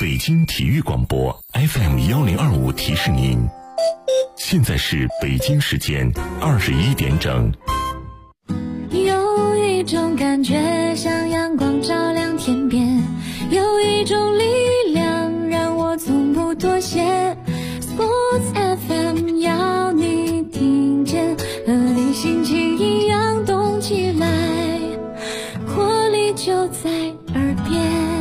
北京体育广播 FM1025提示您，现在是北京时间21点整。 有一种感觉像阳光照亮天边，有一种力量让我从不妥协。Sports FM 要你听见，和你心情一样动起来，活力就在耳边。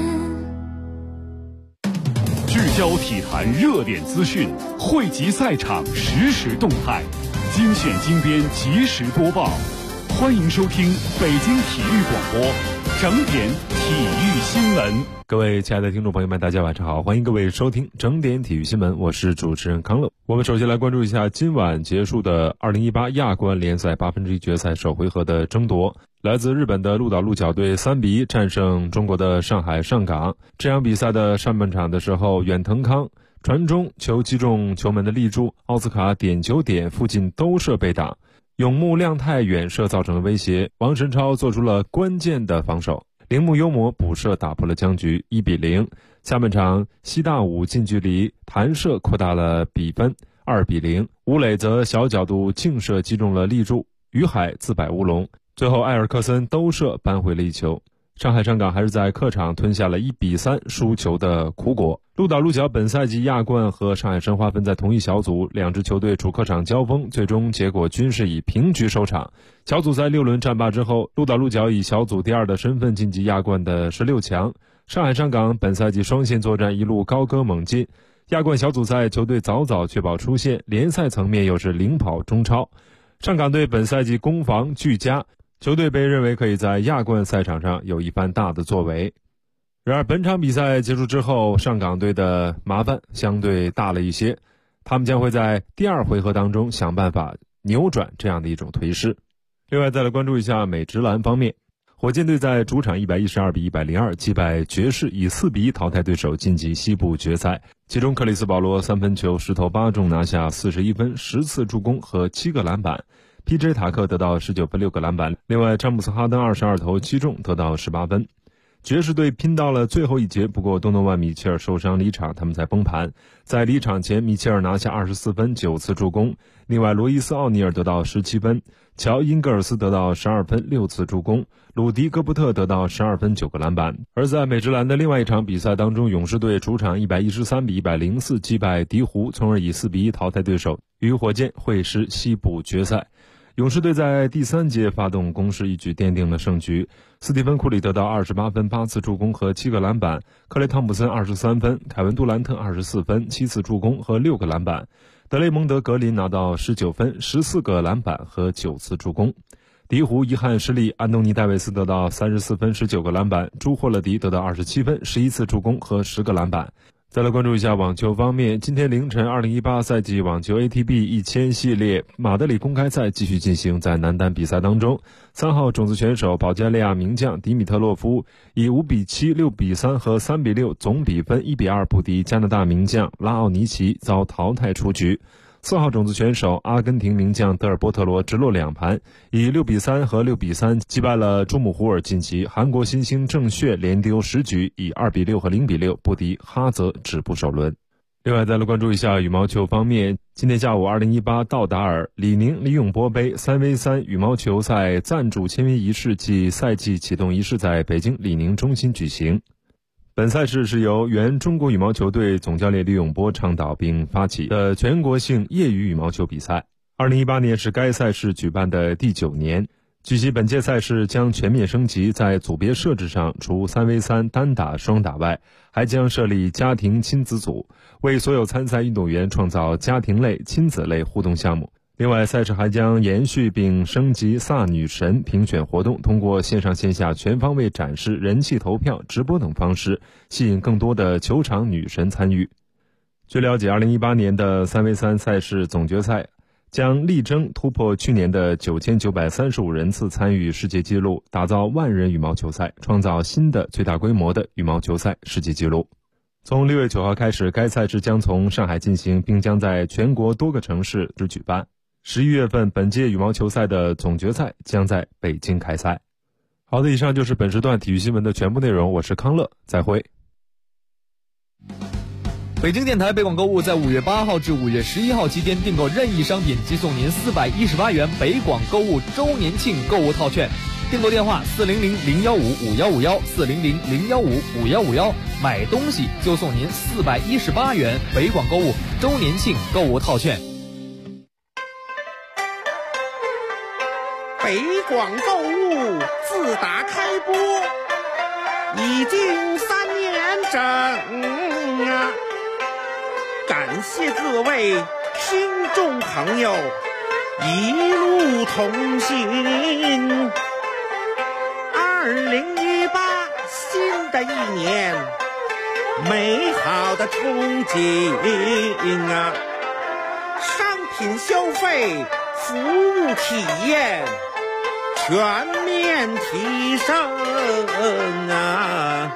聚焦体坛热点资讯，汇集赛场实时动态，精选精编及时播报。欢迎收听北京体育广播整点体育新闻。 各位亲爱的听众朋友们，大家晚上好，欢迎各位收听整点体育新闻，我是主持人康乐。我们首先来关注一下今晚结束的2018亚冠联赛1/8决赛首回合的争夺。来自日本的鹿岛鹿角队3-1战胜中国的上海上港。这场比赛的上半场的时候，远藤康传中球击中球门的立柱，奥斯卡点球点附近兜射被挡，永木亮太远射造成了威胁，王神超做出了关键的防守，铃木优磨补射打破了僵局，1-0。下半场西大武近距离弹射扩大了比分，2-0。吴磊则小角度劲射击中了立柱，于海自摆乌龙，最后埃尔克森兜射扳回了一球。上海上港还是在客场吞下了1-3输球的苦果。鹿岛鹿角本赛季亚冠和上海申花分在同一小组，两支球队主客场交锋，最终结果均是以平局收场。小组赛6轮战罢之后，鹿岛鹿角以小组第2的身份晋级亚冠的16强。上海上港本赛季双线作战一路高歌猛进，亚冠小组赛球队早早确保出线，联赛层面又是领跑中超。上港队本赛季攻防俱佳，球队被认为可以在亚冠赛场上有一番大的作为。然而本场比赛结束之后，上港队的麻烦相对大了一些，他们将会在第2回合当中想办法扭转这样的一种颓势。另外再来关注一下美职篮方面，火箭队在主场112-102击败爵士，以4-1淘汰对手晋级西部决赛。其中克里斯保罗3分球10投8中，拿下41分10次助攻和7个篮板， PJ 塔克得到19分6个篮板，另外詹姆斯哈登22投7中得到18分。爵士队拼到了最后一节，不过多诺万米切尔受伤离场，他们才崩盘。在离场前，米切尔拿下24分9次助攻，另外罗伊斯奥尼尔得到17分，乔因格尔斯得到12分6次助攻，鲁迪戈布特得到12分9个篮板。而在美职篮的另外一场比赛当中，勇士队主场113-104击败鹈鹕，从而以4-1淘汰对手，与火箭会师西部决赛。勇士队在第3节发动攻势，一举奠定了胜局。斯蒂芬·库里得到28分8次助攻和7个篮板，克雷·汤普森23分，凯文·杜兰特24分7次助攻和6个篮板，德雷蒙德·格林拿到19分14个篮板和9次助攻。鹈鹕遗憾失利，安东尼·戴维斯得到34分19个篮板，朱霍勒迪得到27分11次助攻和10个篮板。再来关注一下网球方面，今天凌晨2018赛季网球 ATP 1000系列马德里公开赛继续进行，在男单比赛当中，3号种子选手保加利亚名将迪米特洛夫以5-7、6-3和3-6总比分1-2不敌加拿大名将拉奥尼奇，遭淘汰出局。4号种子选手阿根廷名将德尔波特罗直落2盘，以6-3和6-3击败了朱姆胡尔晋级。韩国新星郑煦连丢10局，以2-6和0-6不敌哈泽，止步首轮。另外再来关注一下羽毛球方面，今天下午2018道达尔李宁李永波杯3v3羽毛球赛赞助签约仪式暨赛季启动仪式在北京李宁中心举行。本赛事是由原中国羽毛球队总教练李永波倡导并发起的全国性业余羽毛球比赛。2018年是该赛事举办的第9年。据悉，本届赛事将全面升级，在组别设置上，除3v3单打双打外，还将设立家庭亲子组，为所有参赛运动员创造家庭类、亲子类互动项目。另外，赛事还将延续并升级萨女神评选活动，通过线上线下全方位展示、人气投票、直播等方式，吸引更多的球场女神参与。据了解，2018年的3v3赛事总决赛将力争突破去年的9935人次参与世界纪录，打造万人羽毛球赛，创造新的最大规模的羽毛球赛世界纪录。从6月9号开始，该赛事将从上海进行，并将在全国多个城市举办。11月份，本届羽毛球赛的总决赛将在北京开赛。好的，以上就是本时段体育新闻的全部内容，我是康乐，再会。 北京电台北广购物在5月8号至5月11号期间订购任意商品即送您418元北广购物周年庆购物套券。订购电话400-015-5151，400-015-5151，买东西就送您418元北广购物周年庆购物套券。 北广购物自打开播已经3年整啊，感谢各位听众朋友一路同行。2018新的一年，美好的憧憬啊，商品消费服务体验全面提升啊！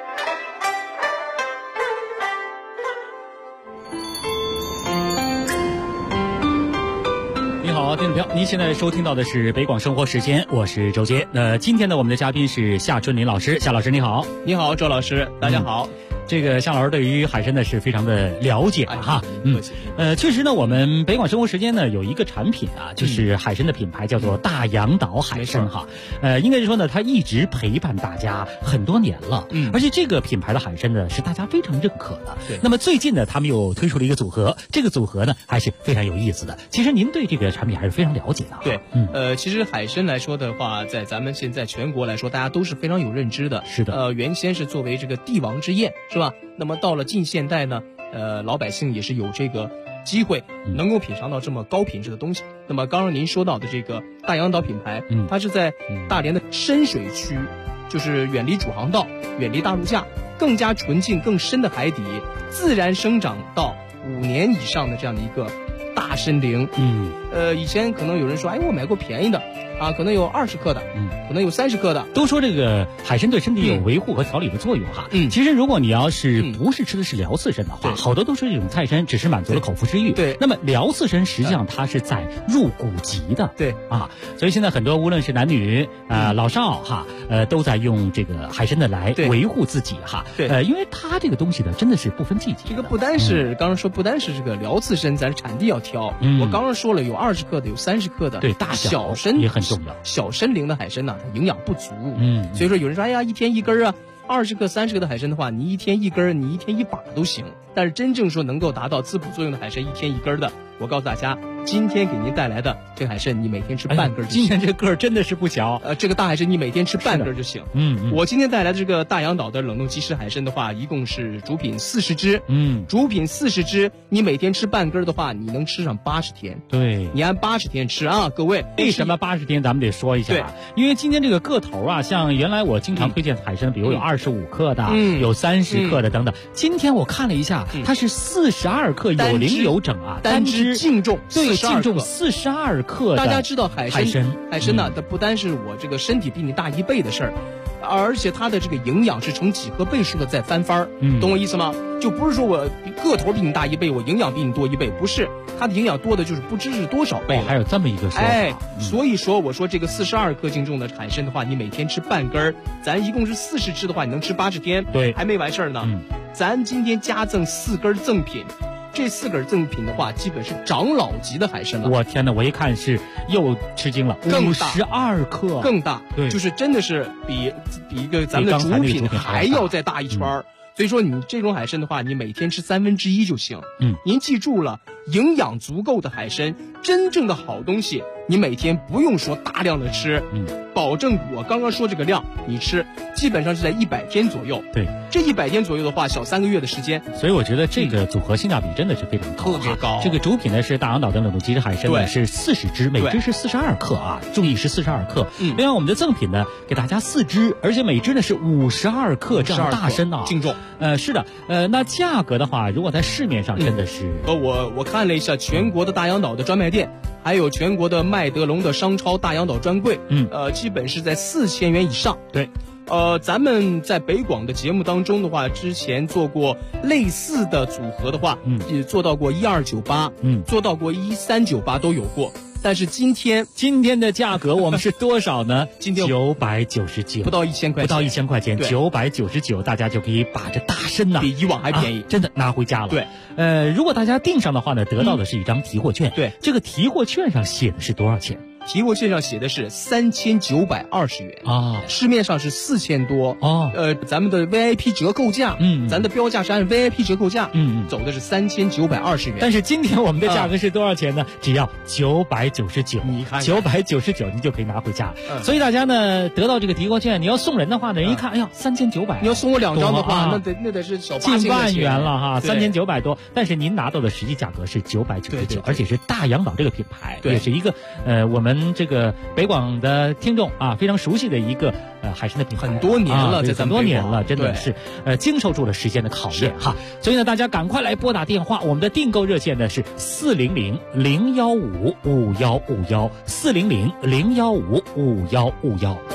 你好，听众朋友，您现在收听到的是北广生活时间，我是周杰。今天呢，我们的嘉宾是夏春林老师。夏老师你好。 你好，周老师，大家好。 这个夏老师对于海参呢是非常的了解的哈。确实呢，我们北广生活时间呢有一个产品啊，就是海参的品牌叫做大洋岛海参哈。应该是说呢，它一直陪伴大家很多年了。而且这个品牌的海参呢是大家非常认可的。 对。 那么最近呢，他们又推出了一个组合，这个组合呢还是非常有意思的。其实您对这个产品还是非常了解的。 对。其实海参来说的话，在咱们现在全国来说，大家都是非常有认知的。 是的。 原先是作为这个帝王之宴，是吧？那么到了近现代呢，老百姓也是有这个机会能够品尝到这么高品质的东西。那么刚刚您说到的这个大洋岛品牌，它是在大连的深水区，就是远离主航道、远离大陆架，更加纯净、更深的海底，自然生长到5年以上的这样的一个大参羚。以前可能有人说，我买过便宜的啊，可能有20克的，可能有30克的。 都说这个海参对身体有维护和调理的作用哈。其实如果你要是不是吃的是辽刺参的话，好多都是这种菜参，只是满足了口腹之欲。 对。 那么辽刺参实际上它是在入骨级的。 对。 所以现在很多无论是男女老少哈，都在用这个海参的来维护自己哈。 对。 因为它这个东西呢，真的是不分季节。 这个不单是刚刚说，不单是这个辽刺参，咱产地要挑。我刚刚说了，有20克的，有30克的。 对，大小参也很重要。 小参羚的海参呢，它营养不足。所以说有人说，一天一根啊，20克、30克的海参的话，你一天一根，你一天一把都行。但是真正说能够达到滋补作用的海参，一天一根的，我告诉大家，今天给您带来的这个海参，你每天吃半根就行。 今天这个真的是不小。 这个大海参你每天吃半根就行。我今天带来的这个大洋岛的冷冻即食海参的话，一共是主品40只。主品40只，你每天吃半根的话，你能吃上80天。 对， 你按80天吃啊，各位。 为什么80天？咱们得说一下。对，因为今天这个个头啊，像原来我经常推荐的海参，比如有25克的，有30克的等等。今天我看了一下，它是42克，有零有整啊， 单只净重， 对，净重42克。 大家知道海参呢，它不单是我这个身体比你大1倍的事儿，而且它的这个营养是成几何倍数的在翻番儿。懂我意思吗？就不是说我个头比你大1倍，我营养比你多1倍，不是，它的营养多的就是不知是多少倍。 还有这么一个说法。 所以说我说这个42克净重的海参的话，你每天吃半根儿，咱一共是40只的话，你能吃80天。 对， 还没完事儿呢。咱今天加赠4根赠品。这4根赠品的话，基本是长老级的海参了。 我天哪！我一看是又吃惊了，52克， 更大， 对， 就是真的是比一个咱们的主品还要再大一圈。所以说你这种海参的话，你每天吃1/3就行。您记住了，营养足够的海参，真正的好东西，你每天不用说大量的吃，保证我刚刚说这个量，你吃基本上是在100天左右。 对， 这100天左右的话，小3个月的时间。 所以我觉得这个组合性价比真的是非常高， 特别高。 这个主品呢是大洋岛的冷冻即食海参呢，是40只，每只是42克啊，注意是42克。另外我们的赠品呢，给大家4只，而且每只呢是52克这样大参啊， 净重。 是的，那价格的话，如果在市面上真的是， 我看了一下全国的大洋岛的专卖店，还有全国的麦德龙的商超大洋岛专柜，基本是在4000元以上。 对， 咱们在北广的节目当中的话，之前做过类似的组合的话，也做到过1298，做到过1398都有过。 但是今天的价格我们是多少呢？ 今天 999， 不到1000块钱， 不到1000块钱，999，大家就可以把这大参呐， 比以往还便宜， 真的拿回家了。 对， 如果大家订上的话呢，得到的是一张提货券。 对， 这个提货券上写的是多少钱？ 提货券上写的是3920元啊， 市面上是4000多哦。 咱们的 VIP 折扣价，咱的标价是按 VIP 折扣价，走的是3920元。 但是今天我们的价格是多少钱呢？只要999， 你看 999，你就可以拿回家。所以大家呢，得到这个提货券，你要送人的话呢，人一看，哎呀，3900， 你要送我2张的话，那得是小近万元了哈，3900多。但是您拿到的实际价格是999，而且是大洋岛这个品牌，也是一个我们这个北广的听众啊非常熟悉的一个海参的品牌， 很多年了，在咱们很多年了，真的是经受住了时间的考验哈。所以呢，大家赶快来拨打电话，我们的订购热线呢是400-015-5151，400-015-5151。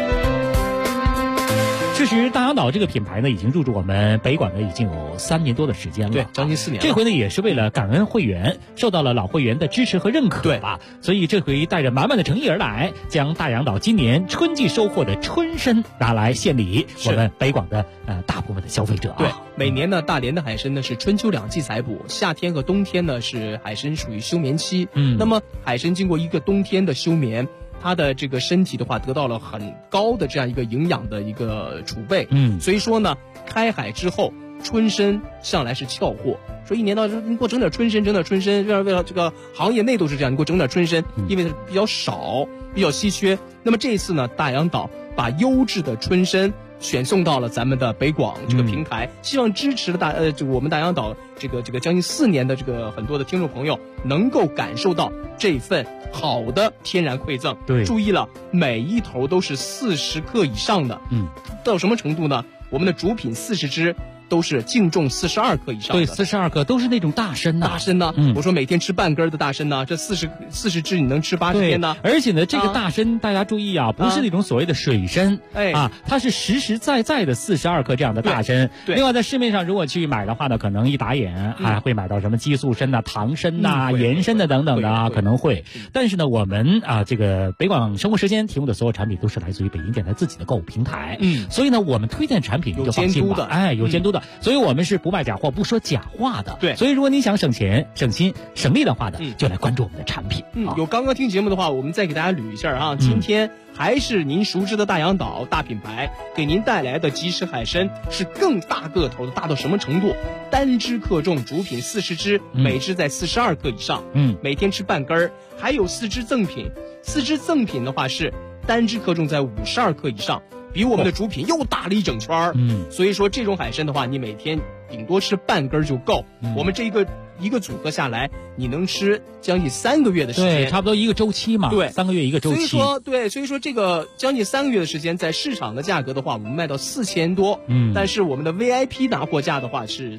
确实，大洋岛这个品牌呢，已经入驻我们北广呢已经有3年多的时间了， 对，将近4年了。 这回呢，也是为了感恩会员，受到了老会员的支持和认可吧。所以这回带着满满的诚意而来，将大洋岛今年春季收获的春参拿来献礼我们北广的大部分的消费者啊。 对，每年呢，大连的海参呢是春秋2季采捕，夏天和冬天呢是海参属于休眠期。那么海参经过一个冬天的休眠，它的这个身体的话得到了很高的这样一个营养的一个储备，所以说呢，开海之后春参向来是俏货，说一年到头你给我整点春参，为了这个行业内都是这样，你给我整点春参，因为它比较少，比较稀缺。那么这一次呢，大洋岛把优质的春参选送到了咱们的北广这个平台，希望支持我们大洋岛这个将近4年的这个很多的听众朋友能够感受到这份好的天然馈赠。 对， 注意了，每一头都是40克以上的。到什么程度呢？我们的主品40只都是净重42克以上的。 对，42克都是那种大参呐。 大参呢，我说每天吃半根的大参呢，这40只你能吃80天呢。 而且呢，这个大参大家注意啊，不是那种所谓的水参，它是实实在在的42克这样的大参。 对。 另外在市面上如果去买的话呢，可能一打眼还会买到什么激素参呐、糖参呐、盐参的等等的啊，可能会。但是呢，我们这个北广生活时间提供的所有产品都是来自于北京电台自己的购物平台。所以呢，我们推荐产品就放心吧，有监督的。所以我们是不卖假货，不说假话的。 对， 所以如果你想省钱、省心、省力的话呢，就来关注我们的产品。 有刚刚听节目的话，我们再给大家捋一下啊。今天还是您熟知的大洋岛大品牌给您带来的即食海参是更大个头的，大到什么程度？单只克重，主品40只，每只在42克以上。每天吃半根儿，还有4只赠品。4只赠品的话是单只克重在52克以上。比我们的主品又大了一整圈儿，所以说这种海参的话，你每天顶多吃半根就够。我们这一个组合下来，你能吃将近3个月的时间， 对，差不多一个周期嘛， 对 ，3个月一个周期。 所以说这个将近3个月的时间，在市场的价格的话，我们卖到4000多，但是我们的 VIP 拿货价的话是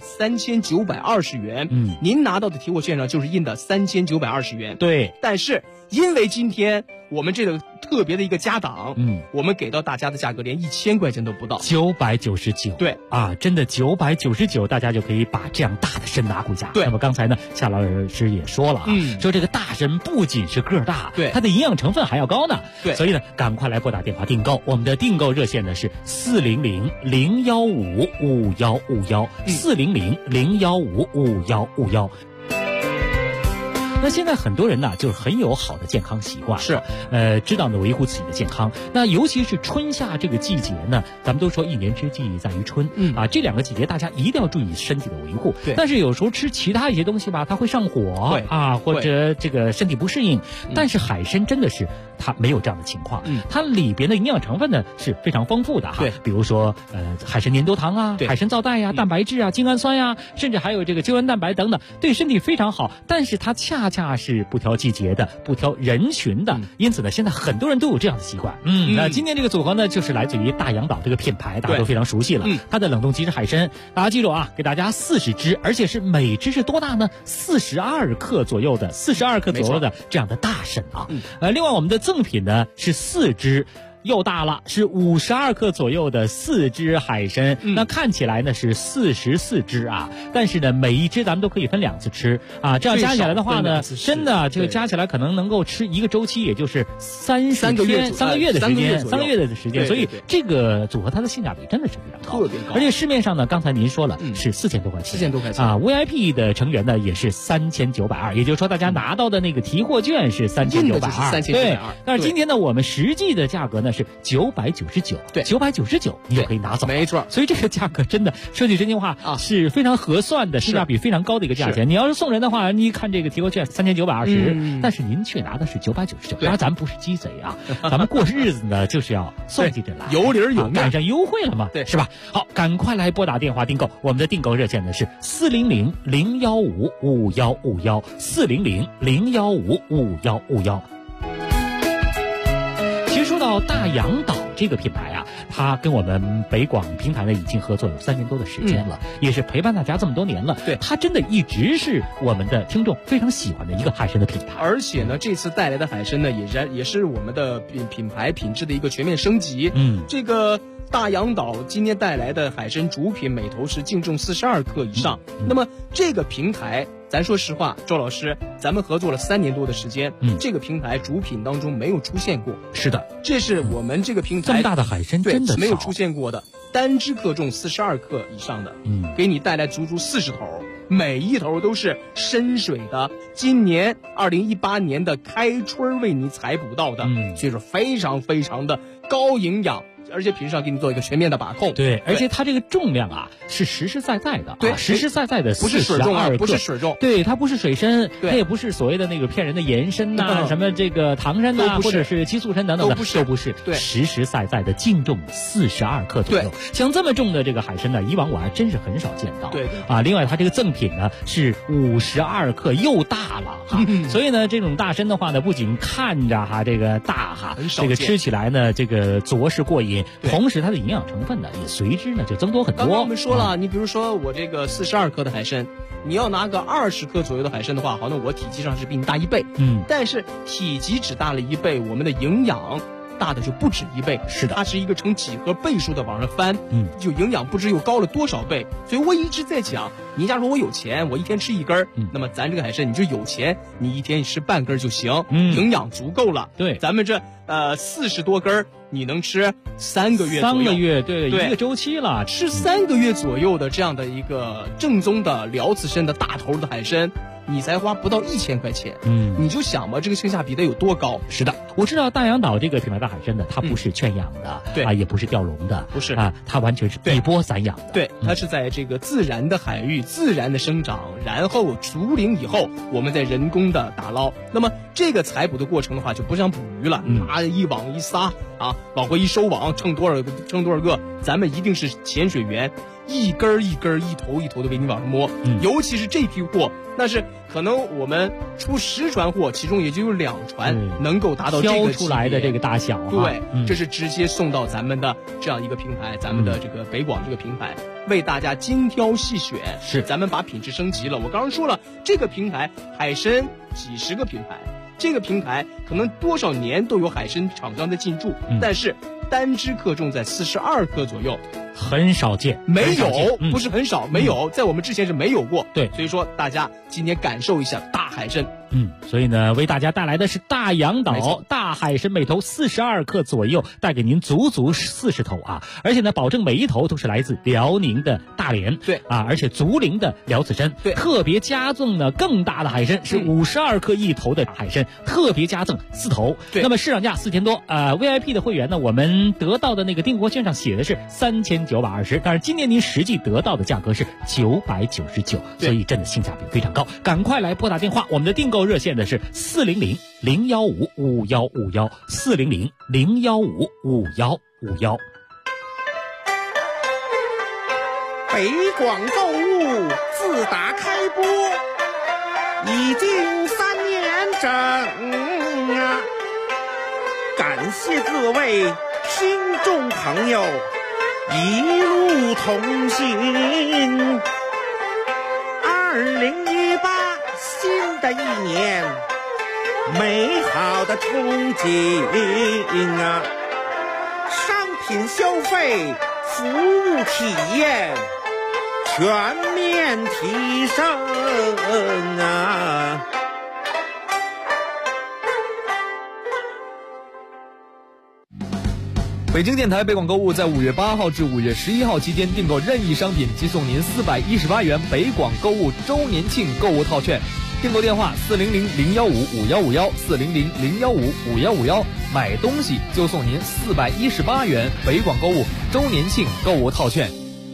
3920元，您拿到的提货券上就是印的3920元， 对， 但是因为今天我们这个特别的一个加档，我们给到大家的价格连1000块钱都不到 ，999。 对啊，真的999，大家就可以把这样大的参拿回家。 对， 那么刚才呢，夏老师也说了啊，说这个大参不仅是个大， 对， 它的营养成分还要高呢。 对， 所以呢，赶快来拨打电话订购，我们的订购热线呢是400-015-5151，400-015-5151。那现在很多人呢，就是很有好的健康习惯， 是， 知道呢维护自己的健康。那尤其是春夏这个季节呢，咱们都说一年之计在于春，这2个季节大家一定要注意身体的维护。 对， 但是有时候吃其他一些东西吧，它会上火或者这个身体不适应。但是海参真的是它没有这样的情况，它里边的营养成分呢是非常丰富的哈。 对， 比如说海参粘多糖啊，海参皂带呀，蛋白质啊，精氨酸呀，甚至还有这个胶原蛋白等等，对身体非常好。但是它恰是不挑季节的，不挑人群的，因此呢，现在很多人都有这样的习惯。那今天这个组合呢，就是来自于大洋岛这个品牌，大家都非常熟悉了。它的冷冻即食海参，大家记住啊，给大家40只，而且是每只是多大呢？42克左右的这样的大参啊。另外我们的赠品呢是4只。 又大了，是52克左右的4只海参。那看起来呢是44只啊，但是呢每一只咱们都可以分2次吃啊，这样加起来的话呢，真的这个加起来可能能够吃一个周期，也就是3个月的时间，所以这个组合它的性价比真的是非常高， 特别高。 而且市面上呢，刚才您说了是4000多块钱啊 ，VIP 的成员呢也是3920，也就是说大家拿到的那个提货券是3920，对。但是今天呢，我们实际的价格呢是999，对，999你就可以拿走， 没错。 所以这个价格真的说句真心话是非常合算的，性价比非常高的一个价钱。你要是送人的话，你看这个提货券3920，但是您却拿的是999，当然咱们不是鸡贼啊，咱们过日子呢就是要送起这来， 有理有面， 赶上优惠了嘛， 对， 是吧？好，赶快来拨打电话订购，我们的订购热线呢是400-015-5151，400-015-5151。其实说到大洋岛这个品牌啊，它跟我们北广平台呢已经合作有3年多的时间了，也是陪伴大家这么多年了。 对， 它真的一直是我们的听众非常喜欢的一个海参的品牌。 而且呢，这次带来的海参呢，也是我们的品牌品质的一个全面升级。这个大洋岛今天带来的海参主品每头是净重42克以上。那么这个平台，咱说实话，周老师，咱们合作了3年多的时间，这个平台主品当中没有出现过。 是的， 这是我们这个平台这么大的海参真的没有出现过的，单只克重42克以上的，给你带来足足40头，每一头都是深水的，今年2018年的开春为你采捕到的，所以说非常非常的高营养。而且品质上给你做一个全面的把控， 对，而且它这个重量啊是实实在在的， 对， 实实在在的， 不是水重啊，不是水重， 对，它不是水参， 它也不是所谓的那个骗人的盐参呐，什么这个糖参呐，或者是激素参等等的，都不是， 对， 实实在在的净重42克左右。像这么重的这个海参呢，以往我还真是很少见到， 对啊。另外，它这个赠品呢是52克，又大了哈，所以呢，这种大参的话呢，不仅看着哈这个大哈，这个吃起来呢这个着实过瘾，同时它的营养成分呢也随之呢就增多很多。 刚刚我们说了，你比如说我这个42克的海参，你要拿个20克左右的海参的话，好，那我体积上是比你大1倍，但是体积只大了1倍，我们的营养大的就不止1倍， 是的， 它是一个呈几何倍数的往上翻，就营养不知又高了多少倍。所以我一直在讲，你假如说我有钱，我一天吃1根，那么咱这个海参你就有钱，你一天吃半根就行，营养足够了。 对， 咱们这40多根，你能吃3个月左右 ，3个月，对，一个周期了， 吃3个月左右的这样的一个正宗的辽刺参的大头的海参。你才花不到1000块钱，你就想吧，这个性价比得有多高？ 是的，我知道大洋岛这个品牌的海参呢，它不是圈养的， 对啊，也不是钓笼的， 不是啊，它完全是一波散养的， 对，它是在这个自然的海域自然的生长，然后竹龄以后，我们再人工的打捞。那么这个采捕的过程的话，就不像捕鱼了，拿一网一撒啊，往回一收网，称多少个，咱们一定是潜水员，一根一根、一头一头的给你往上摸，尤其是这批货。那是可能我们出10船货，其中也就有2船能够达到这个出来的这个大小。 对，这是直接送到咱们的这样一个平台，咱们的这个北广这个平台，为大家精挑细选， 是咱们把品质升级了。我刚刚说了，这个平台海参几十个品牌，这个平台可能多少年都有海参厂商在进驻，但是单只克重在42克左右。 很少见， 没有，不是很少，没有，在我们之前是没有过。 对， 所以说大家今天感受一下大海参。 所以呢，为大家带来的是大洋岛大海参，每头42克左右，带给您足足40头啊！而且呢，保证每一头都是来自辽宁的大连， 对啊，而且竹林的辽刺参， 对， 特别加赠呢更大的海参是52克一头的海参，特别加赠4头。 对， 那么市场价4000多，VIP 的会员呢，我们得到的那个订货券上写的是3920，但是今年您实际得到的价格是999，所以真的性价比非常高，赶快来拨打电话，我们的订购热线的是400-015-5151，400-015-5151。 北广购物自打开播已经3年整啊，感谢各位听众朋友一路同行。2018新的一年，美好的憧憬啊， 品消费服务体验全面提升啊！ 北京电台北广购物在5月8号至5月11号期间订购任意商品即送您418元北广购物周年庆购物套券。订购电话400-015-5151，400-015-5151，买东西就送您418元北广购物周年庆购物套券。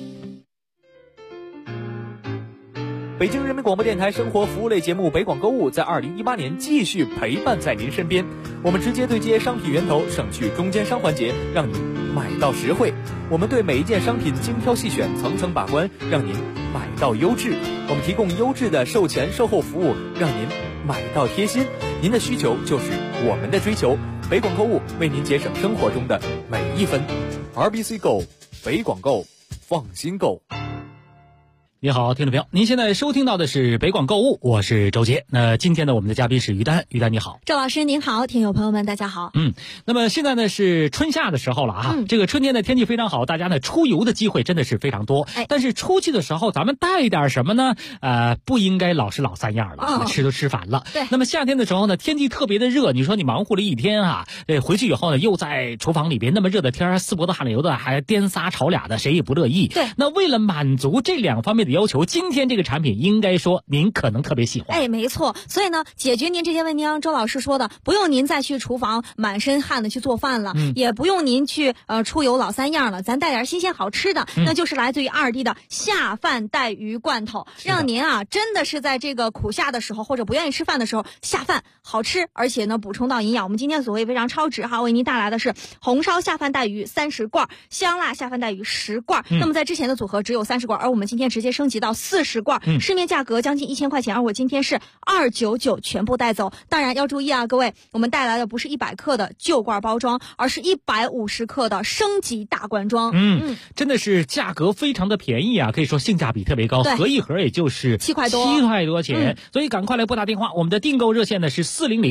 北京人民广播电台生活服务类节目《北广购物》在2018年继续陪伴在您身边。我们直接对接商品源头，省去中间商环节，让您买到实惠。我们对每一件商品精挑细选，层层把关，让您买到优质。我们提供优质的售前售后服务，让您买到贴心。您的需求就是我们的追求。北广购物为您节省生活中的每一分。RBC Go， 北广购，放心购。 你好，听众朋友，您现在收听到的是北广购物，我是周杰。那今天呢，我们的嘉宾是于丹，于丹你好。 周老师您好，听友朋友们大家好。 那么现在呢是春夏的时候了啊，这个春天的天气非常好，大家呢出游的机会真的是非常多。但是出去的时候咱们带点什么呢？不应该老是老三样了，吃都吃烦了。 对。 那么夏天的时候呢，天气特别的热，你说你忙活了一天啊，回去以后呢又在厨房里边那么热的天，四脖子汗流的，还颠仨炒俩的，谁也不乐意。 对。 那为了满足这两方面的要求，今天这个产品应该说您可能特别喜欢。 没错。所以呢，解决您这些问题，周老师说的，不用您再去厨房满身汗的去做饭了，也不用您去出游老三样了，咱带点新鲜好吃的，那就是来自于2D的下饭带鱼罐头，让您啊真的是在这个苦夏的时候或者不愿意吃饭的时候下饭好吃，而且呢补充到营养。我们今天所谓非常超值哈，为您带来的是红烧下饭带鱼30罐，香辣下饭带鱼10罐。那么在之前的组合只有30罐，而我们今天直接升级到40罐，市面价格将近1000块钱，而我今天是299全部带走。当然要注意啊，各位，我们带来的不是100克的旧罐包装，而是150克的升级大罐装。 真的是价格非常的便宜啊，可以说性价比特别高，合一盒也就是 7块多钱。所以赶快来拨打电话，我们的订购热线呢是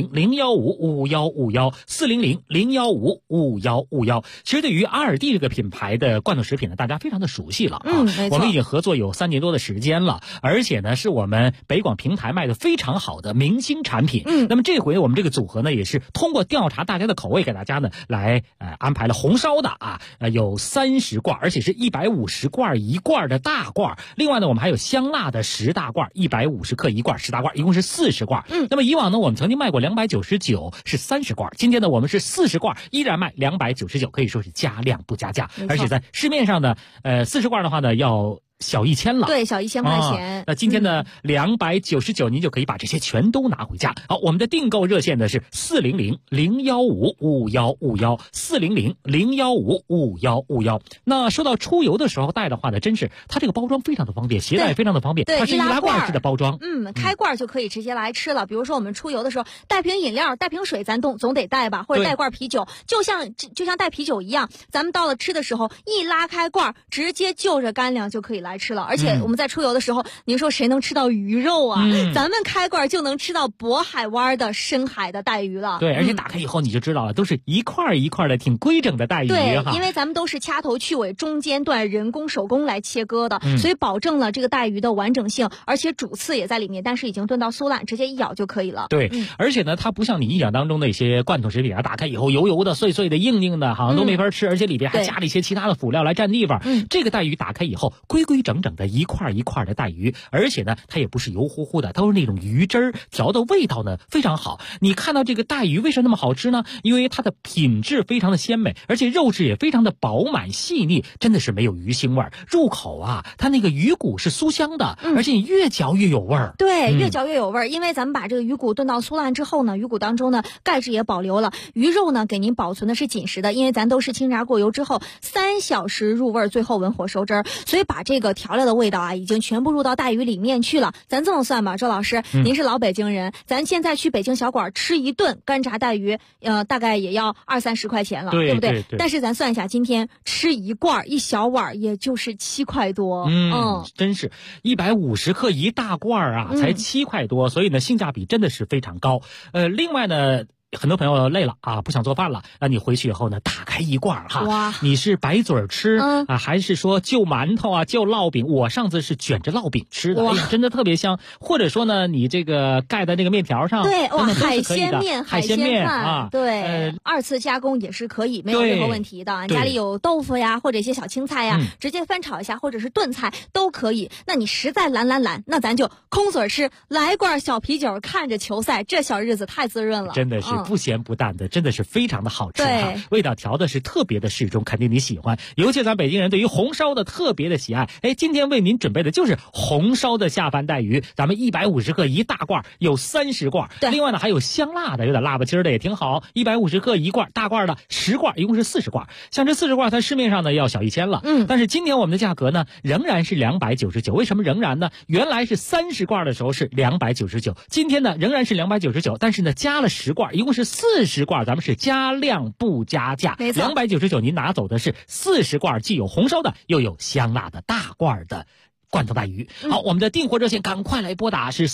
400-015-5151，400-015-5151。其实对于阿尔蒂这个品牌的罐头食品呢，大家非常的熟悉了啊。 没错。 我们已经合作有3年多的时间了，而且呢是我们北广平台卖的非常好的明星产品。那么这回我们这个组合呢也是通过调查大家的口味，给大家呢来安排了红烧的有30罐，而且是150罐1罐的大罐。另外呢我们还有香辣的10大罐，150克1罐10大罐，一共是40罐。那么以往呢我们曾经卖过299，是30罐，今天呢我们是40罐，依然卖299，可以说是加量不加价。而且在市面上呢40罐的话呢要小1000了， 对，小1000块钱。 那今天呢299，您就可以把这些全都拿回家。好，我们的订购热线呢是400-015-5151，400-015-5151。那说到出游的时候带的话呢，真是它这个包装非常的方便，携带非常的方便，它是易拉罐式的包装。 开罐就可以直接来吃了。比如说我们出游的时候带瓶饮料带瓶水咱总得带吧，或者带罐啤酒，就像带啤酒一样，咱们到了吃的时候一拉开罐，直接就着干粮就可以来吃了。而且我们在出游的时候，您说谁能吃到鱼肉啊？咱们开罐就能吃到渤海湾的深海的带鱼了。 对，而且打开以后你就知道了，都是一块一块的挺规整的带鱼。 对，因为咱们都是掐头去尾，中间段人工手工来切割的，所以保证了这个带鱼的完整性，而且主刺也在里面，但是已经炖到酥烂，直接一咬就可以了。 对，而且呢它不像你印象当中的一些罐头食品打开以后油油的碎碎的硬硬的，好像都没法吃，而且里边还加了一些其他的辅料来占地方。这个带鱼打开以后规整的一块一块的带鱼，而且呢它也不是油乎乎的，都是那种鱼汁儿，调的味道呢非常好。你看到这个带鱼为什么那么好吃呢？因为它的品质非常的鲜美，而且肉质也非常的饱满细腻，真的是没有鱼腥味儿。入口啊它那个鱼骨是酥香的，而且你越嚼越有味儿。 对，越嚼越有味儿。因为咱们把这个鱼骨炖到酥烂之后呢，鱼骨当中呢钙质也保留了，鱼肉呢给您保存的是紧实的，因为咱都是清炸过油之后3小时入味，最后文火收汁儿，所以把这个调料的味道已经全部入到带鱼里面去了。咱这么算吧，周老师，您是老北京人，咱现在去北京小馆吃一顿干炸带鱼，大概也要20-30块钱了，对不对？但是咱算一下，今天吃一罐一小碗也就是7块多。 真是150克一大罐才7块多，所以呢性价比真的是非常高。另外呢很多朋友累了啊，不想做饭了，那你回去以后呢，打开一罐哈， 哇， 你是白嘴吃啊，还是说就馒头啊，就烙饼？我上次是卷着烙饼吃的，哎呀，真的特别香。或者说呢，你这个盖在那个面条上， 对，哇， 海鲜面、 海鲜面啊， 对，二次加工也是可以，没有任何问题的。家里有豆腐呀，或者一些小青菜呀，直接翻炒一下，或者是炖菜都可以。那你实在懒，那咱就空嘴吃，来罐小啤酒，看着球赛，这小日子太滋润了， 真的是不咸不淡的，真的是非常的好吃哈，味道调的是特别的适中，肯定你喜欢。尤其咱北京人对于红烧的特别的喜爱，哎，今天为您准备的就是红烧的下饭带鱼，咱们150克一大罐，有30罐，另外呢还有香辣的，有点辣吧筋的也挺好，150克一罐，大罐的10罐，一共是40罐。像这40罐，它市面上呢要小1000了，但是今天我们的价格呢仍然是299，为什么仍然呢？原来是30罐的时候是299，今天呢仍然是299，但是呢加了10罐，一共是40罐，咱们是加量不加价， 没错 ，299您拿走的是40罐，既有红烧的，又有香辣的大罐的罐头带鱼。好，我们的订货热线赶快来拨打，是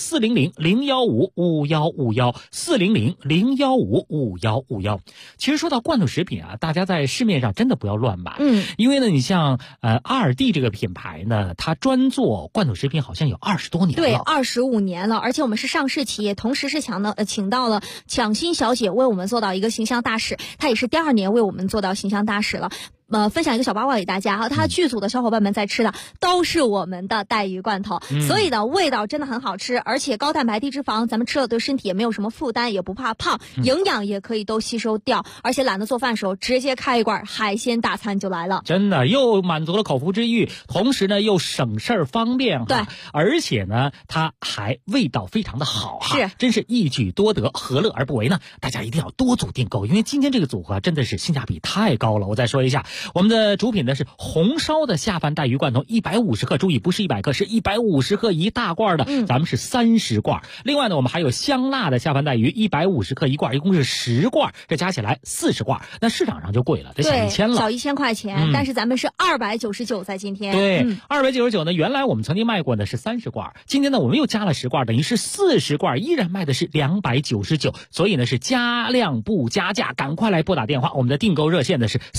400-015-5151，400-015-5151。其实说到罐头食品啊，大家在市面上真的不要乱买，因为呢，你像2D 这个品牌呢，它专做罐头食品好像有20多年了， 对，25年了，而且我们是上市企业，同时是请到了蒋欣小姐为我们做到一个形象大使，她也是第2年为我们做到形象大使了。分享一个小八卦给大家哈，他剧组的小伙伴们在吃的都是我们的带鱼罐头，所以呢味道真的很好吃，而且高蛋白低脂肪，咱们吃了对身体也没有什么负担，也不怕胖，营养也可以都吸收掉，而且懒得做饭时候直接开一罐海鲜大餐就来了， 真的又满足了口腹之欲，同时呢又省事儿方便，对，而且呢它还味道非常的好哈， 是， 真是一举多得，何乐而不为呢？大家一定要多组订购，因为今天这个组合真的是性价比太高了。我再说一下。我们的主品呢是红烧的下饭带鱼罐头150克，注意不是100克，是150克一大罐的，咱们是30罐。另外呢，我们还有香辣的下饭带鱼150克一罐，一共是10罐，这加起来40罐。那市场上就贵了，得小1000了， 小1000块钱，但是咱们是299在今天。 对，299呢，原来我们曾经卖过的是30罐，今天呢我们又加了10罐，等于是40罐，依然卖的是299，所以呢是加量不加价，赶快来拨打电话，我们的订购热线呢是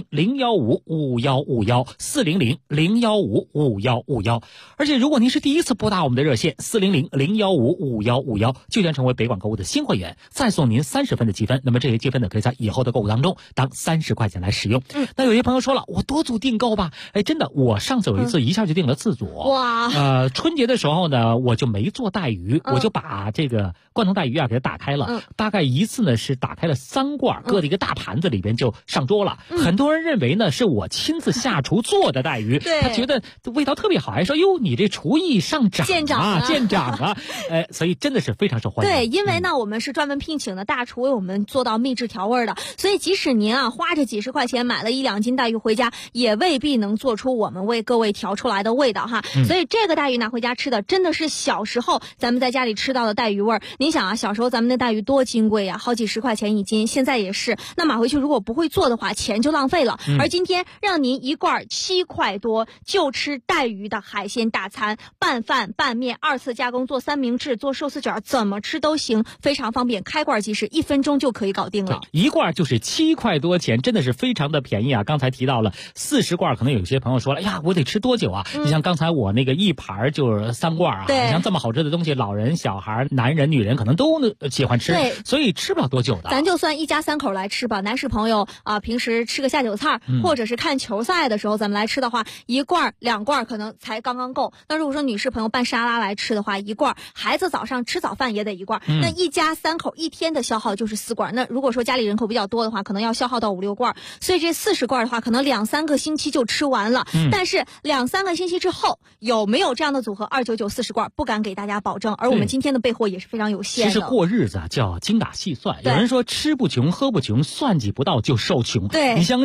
400-015-5151，400-015-5151。而且如果您是第一次拨打我们的热线400-015-5151，就将成为北广购物的新会员，再送您30分的积分。那么这些积分呢，可以在以后的购物当中当30块钱来使用。那有些朋友说了，我多组订购吧？哎，真的，我上次有一次一下就订了4组。 哇！ 春节的时候呢，我就没做带鱼，我就把这个罐头带鱼啊给它打开了，大概一次呢是打开了3罐，搁在一个大盘子里边就上桌了。很多人认为呢是我亲自下厨做的带鱼，他觉得味道特别好，还说哟你这厨艺上涨啊，见长啊，所以真的是非常受欢迎。 对，因为呢我们是专门聘请的大厨为我们做到秘制调味的，所以即使您啊花着几十块钱买了1-2斤带鱼回家，也未必能做出我们为各位调出来的味道哈。所以这个带鱼拿回家吃的真的是小时候咱们在家里吃到的带鱼味儿。您想啊，小时候咱们的带鱼多金贵呀，好几十块钱一斤，现在也是。那买回去如果不会做的话，钱就浪费了。而今天让您一罐7块多就吃带鱼的海鲜大餐，拌饭拌面2次加工，做三明治做寿司卷，怎么吃都行，非常方便，开罐即食，1分钟就可以搞定了。 一罐就是7块多钱，真的是非常的便宜啊。刚才提到了40罐，可能有些朋友说了，呀我得吃多久啊？你像刚才我那个一盘就是3罐啊，你像这么好吃的东西，老人小孩男人女人可能都喜欢吃，所以吃不了多久的。 咱就算一家3口来吃吧，男士朋友啊，平时吃个下酒菜，或者是看球赛的时候咱们来吃的话，1罐2罐可能才刚刚够。那如果说女士朋友拌沙拉来吃的话，1罐，孩子早上吃早饭也得1罐，那一家3口一天的消耗就是4罐。那如果说家里人口比较多的话，可能要消耗到5-6罐，所以这40罐的话可能2-3个星期就吃完了。但是2-3个星期之后有没有这样的组合299 40罐，不敢给大家保证。而我们今天的备货也是非常有限的。 其实过日子啊叫精打细算，有人说吃不穷喝不穷，算计不到就受穷。 对， 你像这样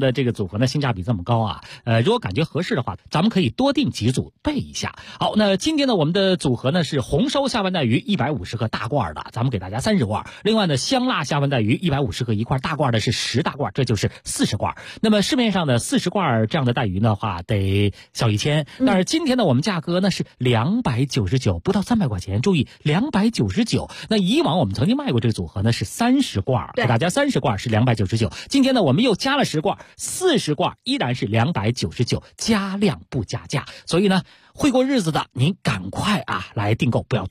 的这个组合呢性价比这么高啊，如果感觉合适的话，咱们可以多订几组备一下。好，那今天呢我们的组合呢是红烧下饭带鱼150克大罐的，咱们给大家30罐。另外呢香辣下饭带鱼150克一块，大罐的是10大罐，这就是40罐。那么市面上的40罐这样的带鱼的话得小1000，但是今天呢我们价格呢是299，不到300块钱，注意299。那以往我们曾经卖过这个组合呢是30罐，给大家30罐是299，今天呢我们又加了10罐，40罐依然是299，加量不加价。所以呢会过日子的您赶快来订购，不要